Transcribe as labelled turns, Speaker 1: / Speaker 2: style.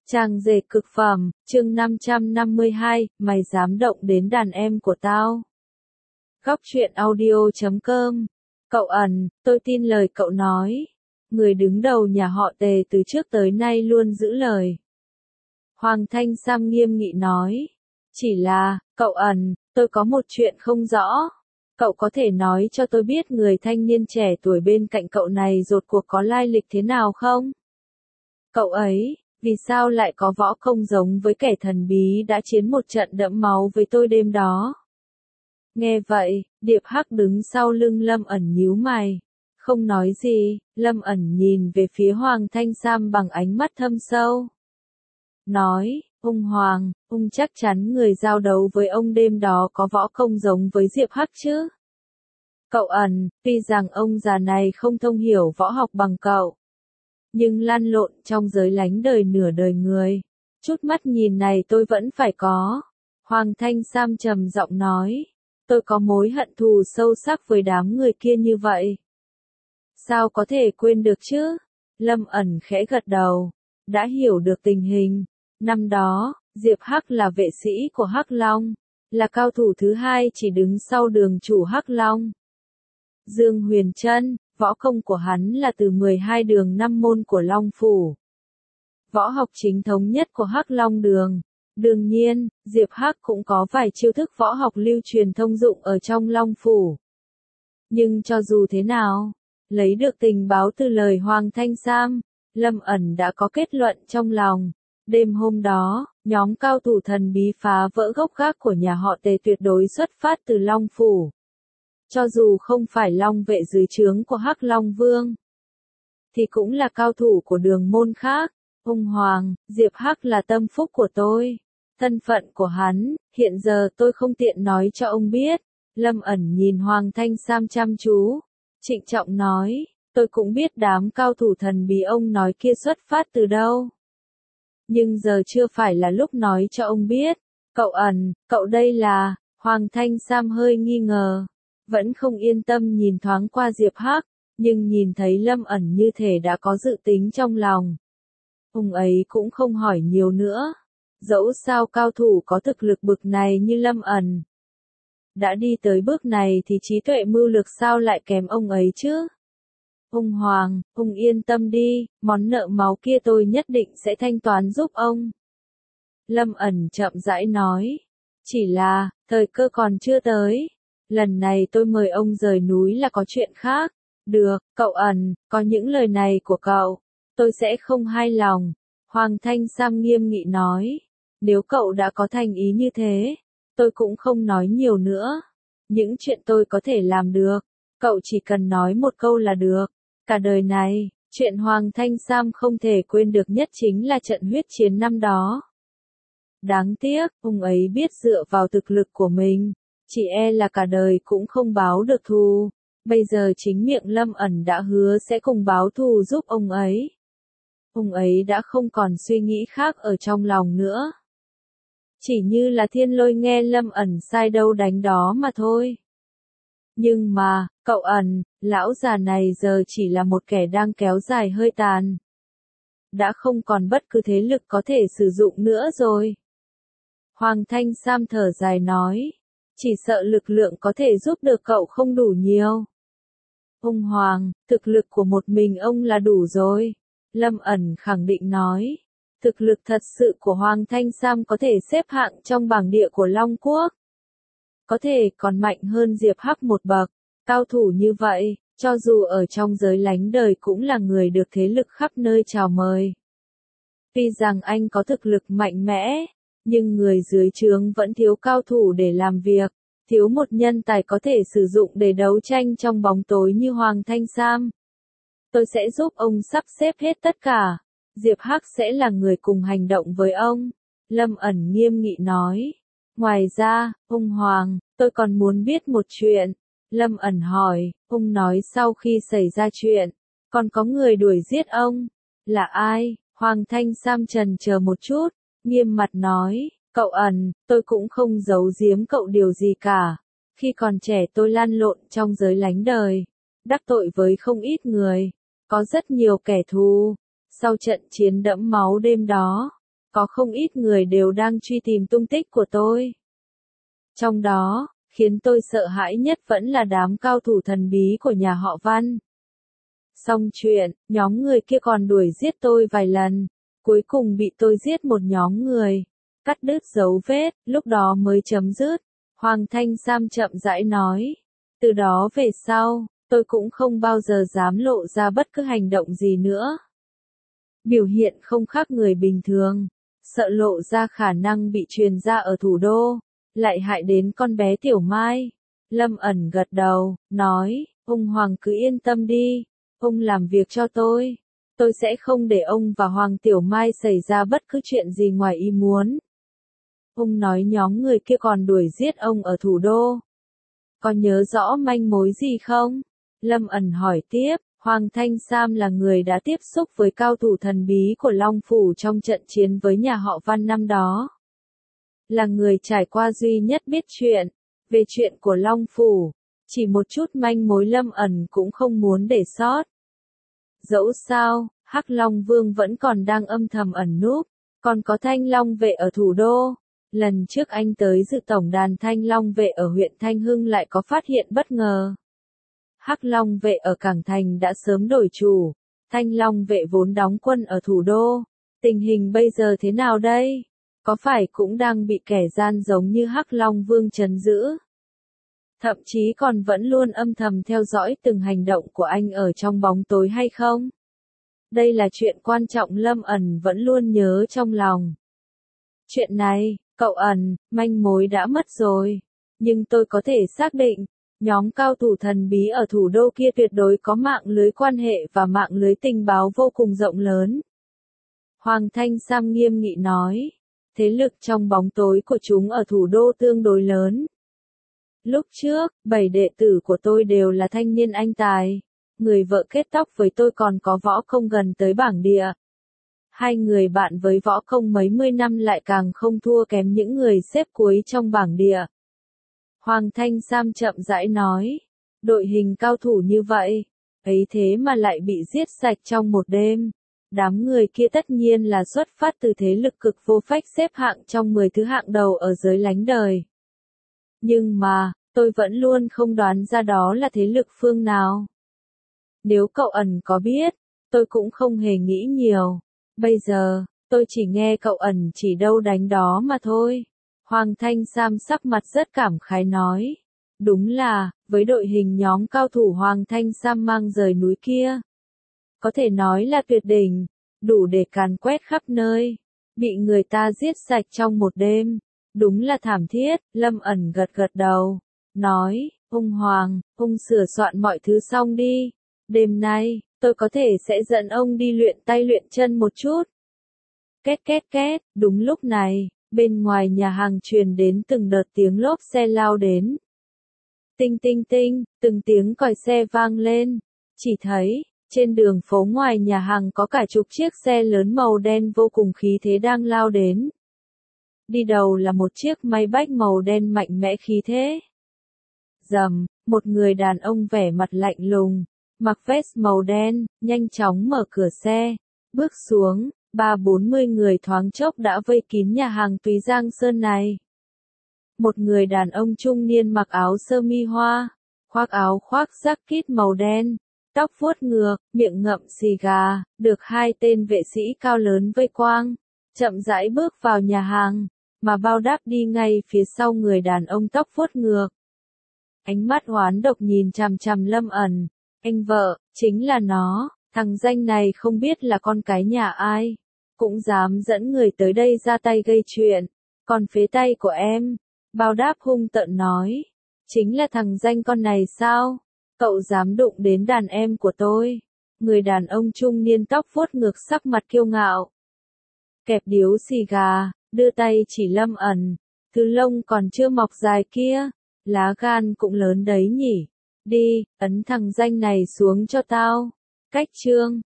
Speaker 1: Trang dệt cực phẩm, chương 552, mày dám động đến đàn em của tao. Góc truyện audio.com. Cậu ẩn, tôi tin lời cậu nói. Người đứng đầu nhà họ Tề từ trước tới nay luôn giữ lời. Hoàng Thanh Sam nghiêm nghị nói. Chỉ là, cậu ẩn, tôi có một chuyện không rõ. Cậu có thể nói cho tôi biết người thanh niên trẻ tuổi bên cạnh cậu này rốt cuộc có lai lịch thế nào không? Cậu ấy, vì sao lại có võ công giống với kẻ thần bí đã chiến một trận đẫm máu với tôi đêm đó? Nghe vậy, Điệp Hắc đứng sau lưng Lâm ẩn nhíu mày. Không nói gì, Lâm ẩn nhìn về phía Hoàng Thanh Sam bằng ánh mắt thâm sâu. Nói, ông Hoàng, ông chắc chắn người giao đấu với ông đêm đó có võ công giống với Diệp Hắc chứ? Cậu ẩn, tuy rằng ông già này không thông hiểu võ học bằng cậu, nhưng lăn lộn trong giới lánh đời nửa đời người, chút mắt nhìn này tôi vẫn phải có. Hoàng Thanh Sam trầm giọng nói, tôi có mối hận thù sâu sắc với đám người kia như vậy. Sao có thể quên được chứ? Lâm ẩn khẽ gật đầu, đã hiểu được tình hình. Năm đó, Diệp Hắc là vệ sĩ của Hắc Long, là cao thủ thứ hai chỉ đứng sau đường chủ Hắc Long. Dương Huyền Trân, võ công của hắn là từ 12 đường 5 môn của Long Phủ. Võ học chính thống nhất của Hắc Long đường. Đương nhiên, Diệp Hắc cũng có vài chiêu thức võ học lưu truyền thông dụng ở trong Long Phủ. Nhưng cho dù thế nào, lấy được tình báo từ lời Hoàng Thanh Sam, Lâm ẩn đã có kết luận trong lòng. Đêm hôm đó, nhóm cao thủ thần bí phá vỡ gốc gác của nhà họ Tề tuyệt đối xuất phát từ Long Phủ. Cho dù không phải Long vệ dưới trướng của Hắc Long Vương, thì cũng là cao thủ của đường môn khác. Ông Hoàng, Diệp Hắc là tâm phúc của tôi. Thân phận của hắn, hiện giờ tôi không tiện nói cho ông biết. Lâm ẩn nhìn Hoàng Thanh Sam chăm chú, trịnh trọng nói, tôi cũng biết đám cao thủ thần bí ông nói kia xuất phát từ đâu. Nhưng giờ chưa phải là lúc nói cho ông biết. Cậu ẩn, cậu đây là, Hoàng Thanh Sam hơi nghi ngờ. Vẫn không yên tâm nhìn thoáng qua Diệp Hắc, nhưng nhìn thấy Lâm ẩn như thể đã có dự tính trong lòng. Ông ấy cũng không hỏi nhiều nữa. Dẫu sao cao thủ có thực lực bực này như Lâm ẩn, đã đi tới bước này thì trí tuệ mưu lược sao lại kém ông ấy chứ? Ông Hoàng, ông yên tâm đi, món nợ máu kia tôi nhất định sẽ thanh toán giúp ông. Lâm ẩn chậm rãi nói. Chỉ là, thời cơ còn chưa tới. Lần này tôi mời ông rời núi là có chuyện khác. Được, cậu ẩn, có những lời này của cậu, tôi sẽ không hài lòng. Hoàng Thanh Sam nghiêm nghị nói. Nếu cậu đã có thành ý như thế, tôi cũng không nói nhiều nữa. Những chuyện tôi có thể làm được, cậu chỉ cần nói một câu là được. Cả đời này, chuyện Hoàng Thanh Sam không thể quên được nhất chính là trận huyết chiến năm đó. Đáng tiếc, ông ấy biết dựa vào thực lực của mình, chỉ e là cả đời cũng không báo được thù. Bây giờ chính miệng Lâm ẩn đã hứa sẽ cùng báo thù giúp ông ấy. Ông ấy đã không còn suy nghĩ khác ở trong lòng nữa. Chỉ như là thiên lôi nghe Lâm ẩn sai đâu đánh đó mà thôi. Nhưng mà, cậu ẩn, lão già này giờ chỉ là một kẻ đang kéo dài hơi tàn. Đã không còn bất cứ thế lực có thể sử dụng nữa rồi. Hoàng Thanh Sam thở dài nói. Chỉ sợ lực lượng có thể giúp được cậu không đủ nhiều. Ông Hoàng, thực lực của một mình ông là đủ rồi. Lâm ẩn khẳng định nói. Thực lực thật sự của Hoàng Thanh Sam có thể xếp hạng trong bảng địa của Long Quốc. Có thể còn mạnh hơn Diệp Hắc một bậc. Cao thủ như vậy, cho dù ở trong giới lánh đời cũng là người được thế lực khắp nơi chào mời. Tuy rằng anh có thực lực mạnh mẽ, nhưng người dưới trướng vẫn thiếu cao thủ để làm việc, thiếu một nhân tài có thể sử dụng để đấu tranh trong bóng tối như Hoàng Thanh Sam. Tôi sẽ giúp ông sắp xếp hết tất cả. Diệp Hắc sẽ là người cùng hành động với ông. Lâm ẩn nghiêm nghị nói. Ngoài ra, ông Hoàng, tôi còn muốn biết một chuyện. Lâm ẩn hỏi, ông nói sau khi xảy ra chuyện, còn có người đuổi giết ông. Là ai? Hoàng Thanh Sam trần chờ một chút, nghiêm mặt nói, cậu ẩn, tôi cũng không giấu giếm cậu điều gì cả. Khi còn trẻ tôi lăn lộn trong giới lánh đời, đắc tội với không ít người, có rất nhiều kẻ thù. Sau trận chiến đẫm máu đêm đó, có không ít người đều đang truy tìm tung tích của tôi. Trong đó, khiến tôi sợ hãi nhất vẫn là đám cao thủ thần bí của nhà họ Văn. Xong chuyện, nhóm người kia còn đuổi giết tôi vài lần, cuối cùng bị tôi giết một nhóm người, cắt đứt dấu vết, lúc đó mới chấm dứt. Hoàng Thanh Sam chậm rãi nói, từ đó về sau, tôi cũng không bao giờ dám lộ ra bất cứ hành động gì nữa. Biểu hiện không khác người bình thường, sợ lộ ra khả năng bị truyền ra ở thủ đô, lại hại đến con bé Tiểu Mai. Lâm Ẩn gật đầu, nói, ông Hoàng cứ yên tâm đi, ông làm việc cho tôi sẽ không để ông và Hoàng Tiểu Mai xảy ra bất cứ chuyện gì ngoài ý muốn. Ông nói nhóm người kia còn đuổi giết ông ở thủ đô. Có nhớ rõ manh mối gì không? Lâm Ẩn hỏi tiếp, Hoàng Thanh Sam là người đã tiếp xúc với cao thủ thần bí của Long Phủ trong trận chiến với nhà họ Văn năm đó. Là người trải qua duy nhất biết chuyện về chuyện của Long Phủ, chỉ một chút manh mối Lâm Ẩn cũng không muốn để sót. Dẫu sao, Hắc Long Vương vẫn còn đang âm thầm ẩn núp, còn có Thanh Long vệ ở thủ đô. Lần trước anh tới dự tổng đàn Thanh Long vệ ở huyện Thanh Hưng lại có phát hiện bất ngờ. Hắc Long vệ ở Cảng Thành đã sớm đổi chủ, Thanh Long vệ vốn đóng quân ở thủ đô. Tình hình bây giờ thế nào đây? Có phải cũng đang bị kẻ gian giống như Hắc Long Vương trấn giữ? Thậm chí còn vẫn luôn âm thầm theo dõi từng hành động của anh ở trong bóng tối hay không? Đây là chuyện quan trọng Lâm Ẩn vẫn luôn nhớ trong lòng. Chuyện này, cậu Ẩn, manh mối đã mất rồi. Nhưng tôi có thể xác định, nhóm cao thủ thần bí ở thủ đô kia tuyệt đối có mạng lưới quan hệ và mạng lưới tình báo vô cùng rộng lớn. Hoàng Thanh Sam nghiêm nghị nói, thế lực trong bóng tối của chúng ở thủ đô tương đối lớn. Lúc trước, 7 đệ tử của tôi đều là thanh niên anh tài. Người vợ kết tóc với tôi còn có võ công gần tới bảng địa. Hai người bạn với võ công mấy mươi năm lại càng không thua kém những người xếp cuối trong bảng địa. Hoàng Thanh Sam chậm rãi nói, đội hình cao thủ như vậy, ấy thế mà lại bị giết sạch trong một đêm. Đám người kia tất nhiên là xuất phát từ thế lực cực vô phách xếp hạng trong 10 thứ hạng đầu ở giới lánh đời. Nhưng mà, tôi vẫn luôn không đoán ra đó là thế lực phương nào. Nếu cậu Ẩn có biết, tôi cũng không hề nghĩ nhiều. Bây giờ, tôi chỉ nghe cậu Ẩn chỉ đâu đánh đó mà thôi. Hoàng Thanh Sam sắc mặt rất cảm khái nói. Đúng là, với đội hình nhóm cao thủ Hoàng Thanh Sam mang rời núi kia, có thể nói là tuyệt đỉnh, đủ để càn quét khắp nơi. Bị người ta giết sạch trong một đêm. Đúng là thảm thiết. Lâm Ẩn gật gật đầu, nói, ông Hoàng, ông sửa soạn mọi thứ xong đi. Đêm nay, tôi có thể sẽ dẫn ông đi luyện tay luyện chân một chút. Két két két, đúng lúc này, bên ngoài nhà hàng truyền đến từng đợt tiếng lốp xe lao đến. Tinh tinh tinh, từng tiếng còi xe vang lên. Chỉ thấy, trên đường phố ngoài nhà hàng có cả chục chiếc xe lớn màu đen vô cùng khí thế đang lao đến. Đi đầu là một chiếc Maybach màu đen mạnh mẽ khí thế. Rầm, một người đàn ông vẻ mặt lạnh lùng, mặc vest màu đen, nhanh chóng mở cửa xe, bước xuống, 30-40 người thoáng chốc đã vây kín nhà hàng Túy Giang Sơn này. Một người đàn ông trung niên mặc áo sơ mi hoa, khoác áo khoác jacket màu đen, tóc vuốt ngược, miệng ngậm xì gà, được hai tên vệ sĩ cao lớn vây quang, chậm rãi bước vào nhà hàng, mà bao đáp đi ngay phía sau người đàn ông tóc vuốt ngược. Ánh mắt oán độc nhìn chằm chằm Lâm Ẩn, anh vợ, chính là nó, thằng danh này không biết là con cái nhà ai, cũng dám dẫn người tới đây ra tay gây chuyện, còn phế tay của em, bao đáp hung tợn nói, chính là thằng danh con này sao, cậu dám đụng đến đàn em của tôi, người đàn ông trung niên tóc vuốt ngược sắc mặt kiêu ngạo, kẹp điếu xì gà, đưa tay chỉ Lâm Ẩn, thứ lông còn chưa mọc dài kia, lá gan cũng lớn đấy nhỉ, đi, ấn thằng danh này xuống cho tao, cách chương.